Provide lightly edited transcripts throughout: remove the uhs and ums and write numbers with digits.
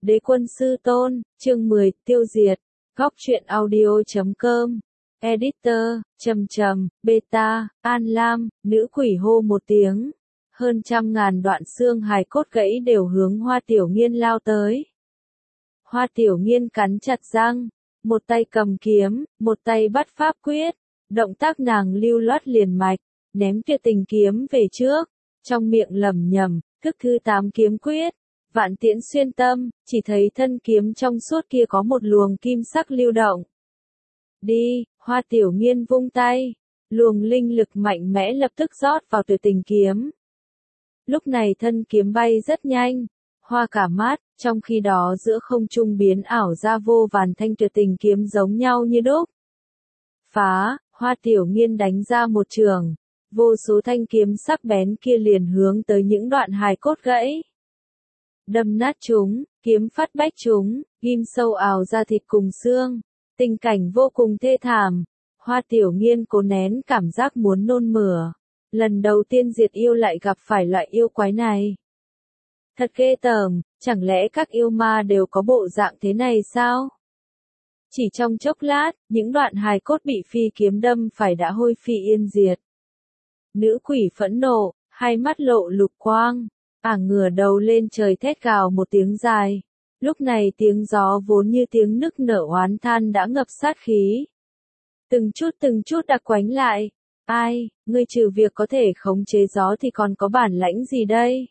Đế quân sư tôn, chương 10, tiêu diệt. Góc truyện audio.com. Editor, beta, An Lam, nữ quỷ hô một tiếng. Hơn 100.000 đoạn xương hài cốt gãy đều hướng Hoa Tiểu Nghiên lao tới. Hoa Tiểu Nghiên cắn chặt răng, một tay cầm kiếm, một tay bắt pháp quyết. Động tác nàng lưu loát liền mạch, ném Tuyệt Tình kiếm về trước, trong miệng lẩm nhẩm, thức thứ 8 kiếm quyết. Vạn tiễn xuyên tâm, chỉ thấy thân kiếm trong suốt kia có một luồng kim sắc lưu động. Đi, Hoa Tiểu Nghiên vung tay, luồng linh lực mạnh mẽ lập tức rót vào Tuyệt Tình kiếm. Lúc này thân kiếm bay rất nhanh, hoa cả mắt, trong khi đó giữa không trung biến ảo ra vô vàn thanh Tuyệt Tình kiếm giống nhau như đúc. Phá, Hoa Tiểu Nghiên đánh ra một trường, vô số thanh kiếm sắc bén kia liền hướng tới những đoạn hài cốt gãy. Đâm nát chúng, kiếm phát bách chúng, ghim sâu ào ra thịt cùng xương. Tình cảnh vô cùng thê thảm. Hoa Tiểu Nghiên cố nén cảm giác muốn nôn mửa. Lần đầu tiên diệt yêu lại gặp phải loại yêu quái này. Thật ghê tởm, chẳng lẽ các yêu ma đều có bộ dạng thế này sao? Chỉ trong chốc lát, những đoạn hài cốt bị phi kiếm đâm phải đã hôi phi yên diệt. Nữ quỷ phẫn nộ, hai mắt lộ lục quang. Ngửa đầu lên trời thét gào một tiếng dài. Lúc này tiếng gió vốn như tiếng nức nở oán than đã ngập sát khí. Từng chút đã quánh lại. Ai, ngươi trừ việc có thể khống chế gió thì còn có bản lãnh gì đây?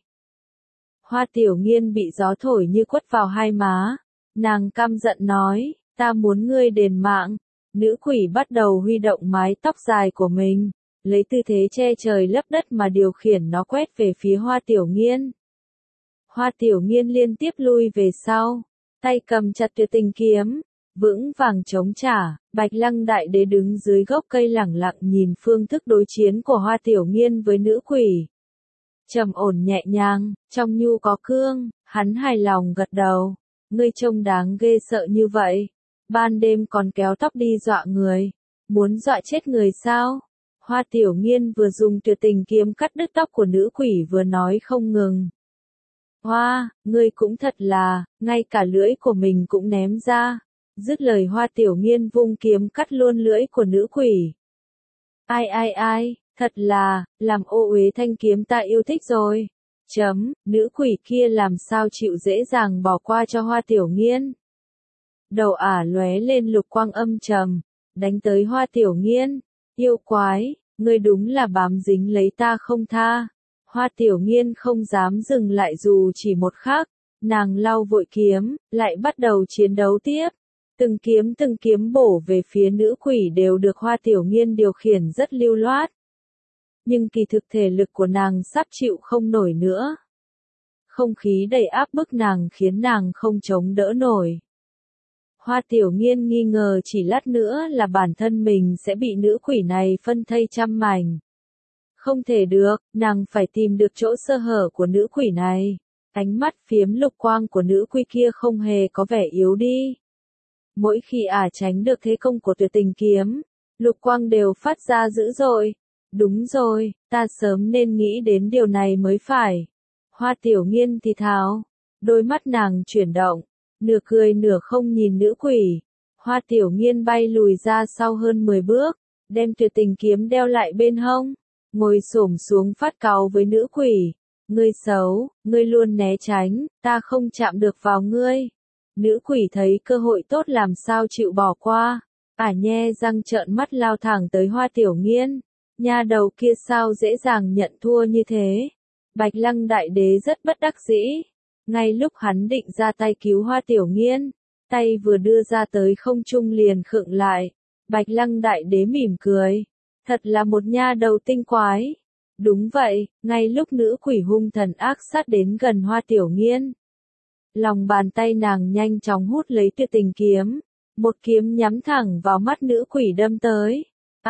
Hoa Tiểu Nghiên bị gió thổi như quất vào hai má. Nàng căm giận nói, ta muốn ngươi đền mạng. Nữ quỷ bắt đầu huy động mái tóc dài của mình. Lấy tư thế che trời lấp đất mà điều khiển nó quét về phía Hoa Tiểu Nghiên. Hoa Tiểu Nghiên liên tiếp lui về sau, tay cầm chặt Tuyệt Tình kiếm, vững vàng chống trả. Bạch Lăng Đại Đế đứng dưới gốc cây lẳng lặng nhìn phương thức đối chiến của Hoa Tiểu Nghiên với nữ quỷ. Trầm ổn nhẹ nhàng, trong nhu có cương, hắn hài lòng gật đầu. Ngươi trông đáng ghê sợ như vậy, ban đêm còn kéo tóc đi dọa người, muốn dọa chết người sao? Hoa Tiểu Nghiên vừa dùng Tuyệt Tình kiếm cắt đứt tóc của nữ quỷ vừa nói không ngừng. Hoa, ngươi cũng thật là, ngay cả lưỡi của mình cũng ném ra. Dứt lời Hoa Tiểu Nghiên vung kiếm cắt luôn lưỡi của nữ quỷ. Ai, thật là, làm ô uế thanh kiếm ta yêu thích rồi. Nữ quỷ kia làm sao chịu dễ dàng bỏ qua cho Hoa Tiểu Nghiên. Đầu lóe lên lục quang âm trầm, đánh tới Hoa Tiểu Nghiên. Yêu quái, ngươi đúng là bám dính lấy ta không tha. Hoa Tiểu Nghiên không dám dừng lại dù chỉ một khắc, nàng lau vội kiếm, lại bắt đầu chiến đấu tiếp. Từng kiếm bổ về phía nữ quỷ đều được Hoa Tiểu Nghiên điều khiển rất lưu loát. Nhưng kỳ thực thể lực của nàng sắp chịu không nổi nữa. Không khí đầy áp bức nàng khiến nàng không chống đỡ nổi. Hoa Tiểu Nghiên nghi ngờ chỉ lát nữa là bản thân mình sẽ bị nữ quỷ này phân thây trăm mảnh. Không thể được, nàng phải tìm được chỗ sơ hở của nữ quỷ này. Ánh mắt phiếm lục quang của nữ quỷ kia không hề có vẻ yếu đi. Mỗi khi tránh được thế công của Tuyệt Tình kiếm, lục quang đều phát ra dữ dội. Đúng rồi, ta sớm nên nghĩ đến điều này mới phải. Hoa Tiểu Nghiên thì thào, đôi mắt nàng chuyển động, nửa cười nửa không nhìn nữ quỷ. Hoa Tiểu Nghiên bay lùi ra sau hơn 10 bước, đem Tuyệt Tình kiếm đeo lại bên hông, ngồi xổm xuống phát cáu với nữ quỷ. Ngươi xấu, ngươi luôn né tránh, ta không chạm được vào ngươi. Nữ quỷ thấy cơ hội tốt làm sao chịu bỏ qua. Nhe răng trợn mắt lao thẳng tới Hoa Tiểu Nghiên. Nha đầu kia sao dễ dàng nhận thua như thế. Bạch Lăng Đại Đế rất bất đắc dĩ. Ngay lúc hắn định ra tay cứu Hoa Tiểu Nghiên, tay vừa đưa ra tới không trung liền khựng lại. Bạch Lăng Đại Đế mỉm cười. Thật là một nha đầu tinh quái. Đúng vậy, ngay lúc nữ quỷ hung thần ác sát đến gần Hoa Tiểu Nghiên. Lòng bàn tay nàng nhanh chóng hút lấy Tuyệt Tình kiếm. Một kiếm nhắm thẳng vào mắt nữ quỷ đâm tới.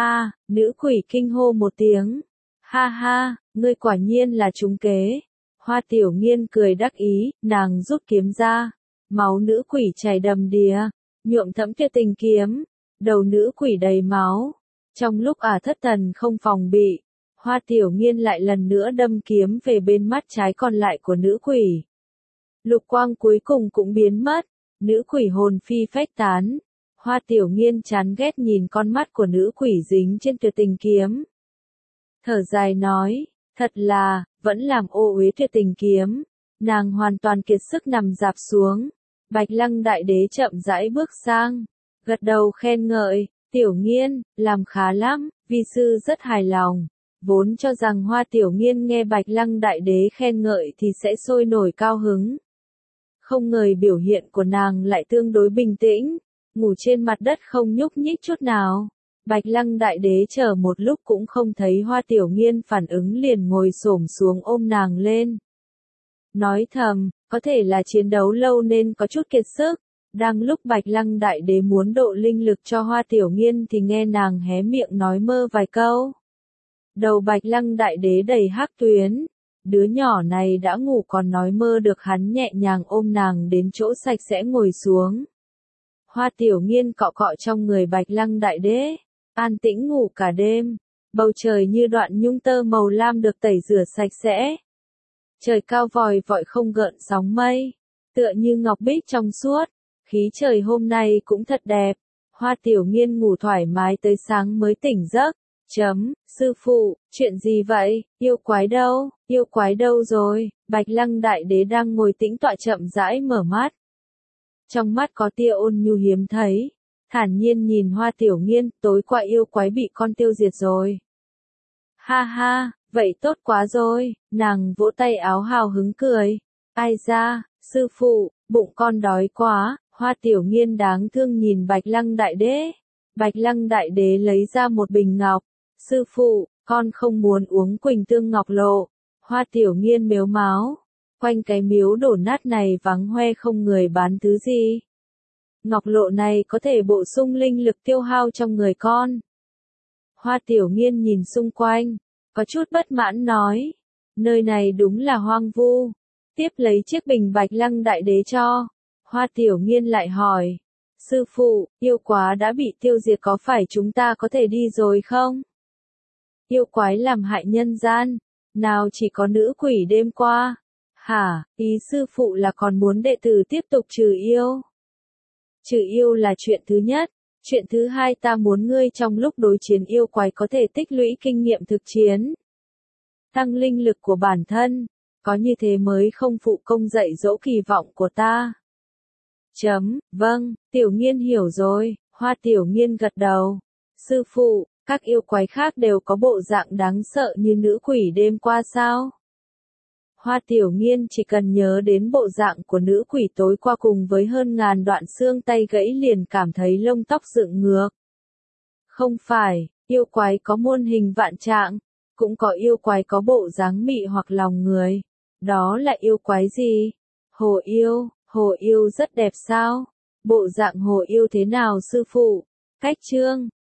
Nữ quỷ kinh hô một tiếng. Ha ha, ngươi quả nhiên là trúng kế. Hoa Tiểu Nghiên cười đắc ý, nàng rút kiếm ra. Máu nữ quỷ chảy đầm đìa, nhuộm thẫm Tuyệt Tình kiếm. Đầu nữ quỷ đầy máu. Trong lúc thất thần không phòng bị, Hoa Tiểu Nghiên lại lần nữa đâm kiếm về bên mắt trái còn lại của nữ quỷ. Lục quang cuối cùng cũng biến mất, nữ quỷ hồn phi phách tán. Hoa Tiểu Nghiên chán ghét nhìn con mắt của nữ quỷ dính trên tuyệt tình kiếm. Thở dài nói, thật là, vẫn làm ô uế tuyệt tình kiếm. Nàng hoàn toàn kiệt sức nằm dạp xuống. Bạch Lăng Đại Đế chậm rãi bước sang, gật đầu khen ngợi, Tiểu Nghiên, làm khá lắm, vi sư rất hài lòng. Vốn cho rằng Hoa Tiểu Nghiên nghe Bạch Lăng Đại Đế khen ngợi thì sẽ sôi nổi cao hứng. Không ngờ biểu hiện của nàng lại tương đối bình tĩnh, ngủ trên mặt đất không nhúc nhích chút nào. Bạch Lăng Đại Đế chờ một lúc cũng không thấy Hoa Tiểu Nghiên phản ứng liền ngồi xổm xuống ôm nàng lên. Nói thầm, có thể là chiến đấu lâu nên có chút kiệt sức. Đang lúc Bạch Lăng Đại Đế muốn độ linh lực cho Hoa Tiểu Nghiên thì nghe nàng hé miệng nói mơ vài câu. Đầu Bạch Lăng Đại Đế đầy hắc tuyến. Đứa nhỏ này đã ngủ còn nói mơ được hắn nhẹ nhàng ôm nàng đến chỗ sạch sẽ ngồi xuống. Hoa Tiểu Nghiên cọ cọ trong người Bạch Lăng Đại Đế, an tĩnh ngủ cả đêm. Bầu trời như đoạn nhung tơ màu lam được tẩy rửa sạch sẽ. Trời cao vòi vọi không gợn sóng mây, tựa như ngọc bích trong suốt. Khí trời hôm nay cũng thật đẹp. Hoa Tiểu Nghiên ngủ thoải mái tới sáng mới tỉnh giấc. Sư phụ, chuyện gì vậy, yêu quái đâu rồi? Bạch Lăng Đại Đế đang ngồi tĩnh tọa chậm rãi mở mắt. Trong mắt có tia ôn nhu hiếm thấy, thản nhiên nhìn Hoa Tiểu Nghiên, tối qua yêu quái bị con tiêu diệt rồi. Ha ha, vậy tốt quá rồi, nàng vỗ tay áo hào hứng cười. Ai ra, sư phụ, bụng con đói quá. Hoa Tiểu Nghiên đáng thương nhìn Bạch Lăng Đại Đế. Bạch Lăng Đại Đế lấy ra một bình ngọc. Sư phụ, con không muốn uống Quỳnh Tương Ngọc Lộ. Hoa Tiểu Nghiên mếu máo. Quanh cái miếu đổ nát này vắng hoe không người bán thứ gì. Ngọc Lộ này có thể bổ sung linh lực tiêu hao trong người con. Hoa Tiểu Nghiên nhìn xung quanh, có chút bất mãn nói. Nơi này đúng là hoang vu. Tiếp lấy chiếc bình Bạch Lăng Đại Đế cho. Hoa Tiểu Nghiên lại hỏi. Sư phụ, yêu quá đã bị tiêu diệt có phải chúng ta có thể đi rồi không? Yêu quái làm hại nhân gian. Nào chỉ có nữ quỷ đêm qua. Hả, ý sư phụ là còn muốn đệ tử tiếp tục trừ yêu. Trừ yêu là chuyện thứ nhất. Chuyện thứ hai ta muốn ngươi trong lúc đối chiến yêu quái có thể tích lũy kinh nghiệm thực chiến. Tăng linh lực của bản thân. Có như thế mới không phụ công dạy dỗ kỳ vọng của ta. Vâng, Tiểu Nghiên hiểu rồi. Hoa Tiểu Nghiên gật đầu. Sư phụ, các yêu quái khác đều có bộ dạng đáng sợ như nữ quỷ đêm qua sao? Hoa Tiểu Nghiên chỉ cần nhớ đến bộ dạng của nữ quỷ tối qua cùng với hơn ngàn đoạn xương tay gãy liền cảm thấy lông tóc dựng ngược. Không phải, yêu quái có muôn hình vạn trạng, cũng có yêu quái có bộ dáng mị hoặc lòng người. Đó là yêu quái gì? Hồ yêu rất đẹp sao? Bộ dạng hồ yêu thế nào sư phụ? Cách chương